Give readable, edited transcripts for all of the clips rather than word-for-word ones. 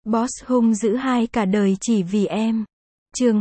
Boss hung dữ hai cả đời chỉ vì em. Chương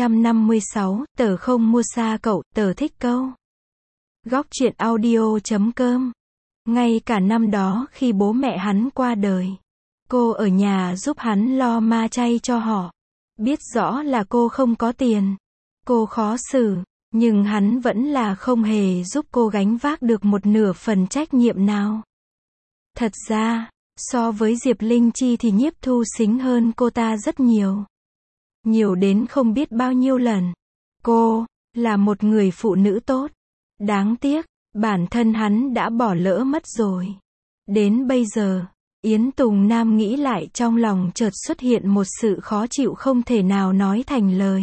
256, tớ không mua xa cậu, tớ thích câu. Góc truyện audio.com. Ngay cả năm đó khi bố mẹ hắn qua đời, cô ở nhà giúp hắn lo ma chay cho họ. Biết rõ là cô không có tiền, cô khó xử, nhưng hắn vẫn là không hề giúp cô gánh vác được một nửa phần trách nhiệm nào. Thật ra, so với Diệp Linh Chi thì Nhiếp Thu Sính hơn cô ta rất nhiều. Nhiều đến không biết bao nhiêu lần. Cô là một người phụ nữ tốt. Đáng tiếc, bản thân hắn đã bỏ lỡ mất rồi. Đến bây giờ, Yến Tùng Nam nghĩ lại trong lòng chợt xuất hiện một sự khó chịu không thể nào nói thành lời.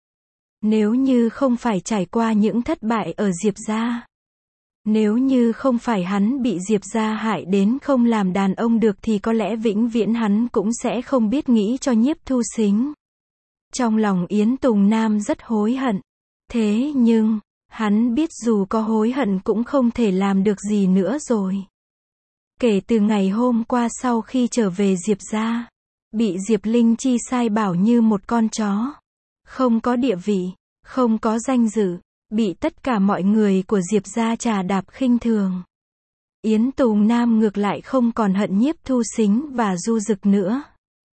Nếu như không phải trải qua những thất bại ở Diệp gia, nếu như không phải hắn bị Diệp gia hại đến không làm đàn ông được thì có lẽ vĩnh viễn hắn cũng sẽ không biết nghĩ cho Nhiếp Thu Sính. Trong lòng Yến Tùng Nam rất hối hận. Thế nhưng, hắn biết dù có hối hận cũng không thể làm được gì nữa rồi. Kể từ ngày hôm qua sau khi trở về Diệp gia, bị Diệp Linh Chi sai bảo như một con chó. Không có địa vị, không có danh dự, bị tất cả mọi người của Diệp gia trà đạp khinh thường. Yến Tùng Nam ngược lại không còn hận Nhiếp Thu Sính và Du Dực nữa.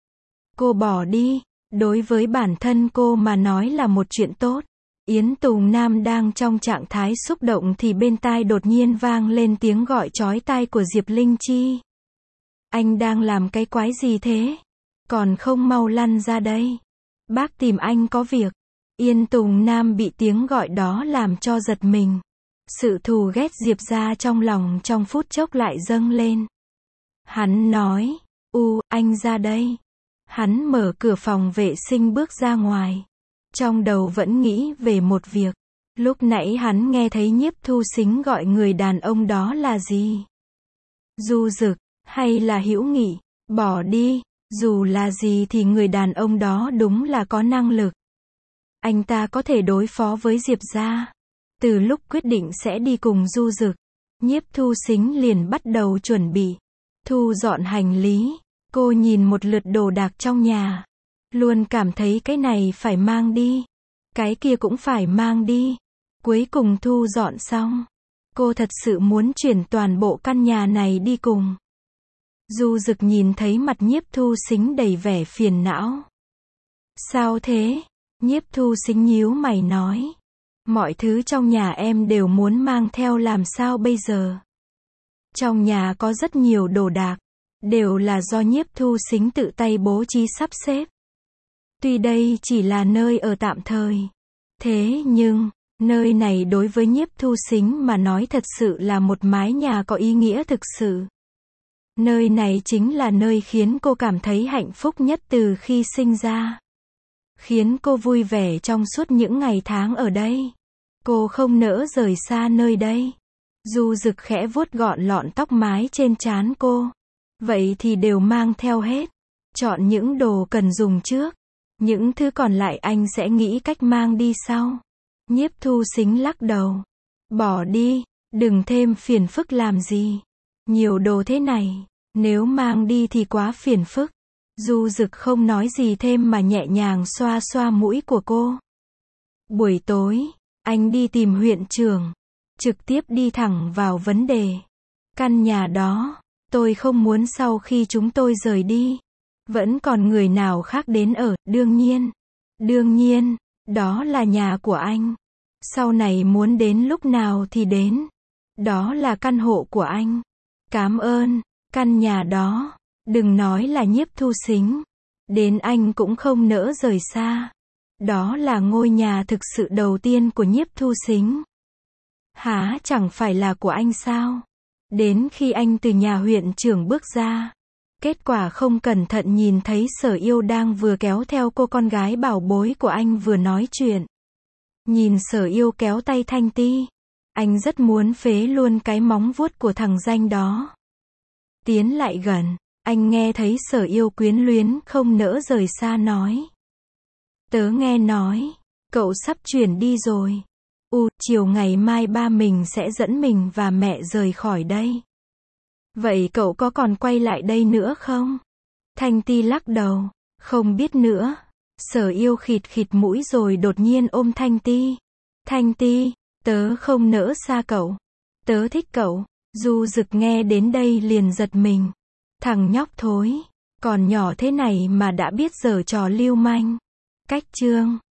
Cô bỏ đi, đối với bản thân cô mà nói là một chuyện tốt. Yến Tùng Nam đang trong trạng thái xúc động thì bên tai đột nhiên vang lên tiếng gọi chói tai của Diệp Linh Chi. Anh đang làm cái quái gì thế? Còn không mau lăn ra đây. Bác tìm anh có việc. Yến Tùng Nam bị tiếng gọi đó làm cho giật mình. Sự thù ghét Diệp gia trong lòng trong phút chốc lại dâng lên. Hắn nói, anh ra đây. Hắn mở cửa phòng vệ sinh bước ra ngoài. Trong đầu vẫn nghĩ về một việc. Lúc nãy hắn nghe thấy Nhiếp Thu Sính gọi người đàn ông đó là gì? Du Dực, hay là Hữu Nghị? Bỏ đi, dù là gì thì người đàn ông đó đúng là có năng lực. Anh ta có thể đối phó với Diệp gia. Từ lúc quyết định sẽ đi cùng Du Dực, Nhiếp Thu Sính liền bắt đầu chuẩn bị, thu dọn hành lý. Cô nhìn một lượt đồ đạc trong nhà, luôn cảm thấy cái này phải mang đi, cái kia cũng phải mang đi. Cuối cùng thu dọn xong, cô thật sự muốn chuyển toàn bộ căn nhà này đi cùng. Du Dực nhìn thấy mặt Nhiếp Thu Sính đầy vẻ phiền não. Sao thế? Nhiếp Thu Sính nhíu mày nói. Mọi thứ trong nhà em đều muốn mang theo, làm sao bây giờ? Trong nhà có rất nhiều đồ đạc, đều là do Nhiếp Thu Sính tự tay bố trí sắp xếp. Tuy đây chỉ là nơi ở tạm thời, thế nhưng, nơi này đối với Nhiếp Thu Sính mà nói thật sự là một mái nhà có ý nghĩa thực sự. Nơi này chính là nơi khiến cô cảm thấy hạnh phúc nhất từ khi sinh ra. Khiến cô vui vẻ trong suốt những ngày tháng ở đây. Cô không nỡ rời xa nơi đây. Du Dực khẽ vuốt gọn lọn tóc mái trên trán cô. Vậy thì đều mang theo hết. Chọn những đồ cần dùng trước. Những thứ còn lại anh sẽ nghĩ cách mang đi sau. Nhiếp Thu Sính lắc đầu. Bỏ đi, đừng thêm phiền phức làm gì. Nhiều đồ thế này, nếu mang đi thì quá phiền phức. Du Dực không nói gì thêm mà nhẹ nhàng xoa xoa mũi của cô. Buổi tối, anh đi tìm huyện trưởng. Trực tiếp đi thẳng vào vấn đề. Căn nhà đó, tôi không muốn sau khi chúng tôi rời đi, vẫn còn người nào khác đến ở. Đương nhiên, đó là nhà của anh. Sau này muốn đến lúc nào thì đến. Đó là căn hộ của anh. Cảm ơn, căn nhà đó, đừng nói là Nhiếp Thu Sính. Đến anh cũng không nỡ rời xa. Đó là ngôi nhà thực sự đầu tiên của Nhiếp Thu Sính. Hả, chẳng phải là của anh sao? Đến khi anh từ nhà huyện trưởng bước ra, kết quả không cẩn thận nhìn thấy Sở Yêu đang vừa kéo theo cô con gái bảo bối của anh vừa nói chuyện. Nhìn Sở Yêu kéo tay Thanh Ti, anh rất muốn phế luôn cái móng vuốt của thằng danh đó. Tiến lại gần, anh nghe thấy Sở Yêu quyến luyến không nỡ rời xa nói. Tớ nghe nói, cậu sắp chuyển đi rồi. Chiều ngày mai ba mình sẽ dẫn mình và mẹ rời khỏi đây. Vậy cậu có còn quay lại đây nữa không? Thanh Ti lắc đầu. Không biết nữa. Sở Yêu khịt khịt mũi rồi đột nhiên ôm Thanh Ti. Thanh Ti, tớ không nỡ xa cậu. Tớ thích cậu. Du Dực nghe đến đây liền giật mình. Thằng nhóc thối. Còn nhỏ thế này mà đã biết giở trò lưu manh. Cách chương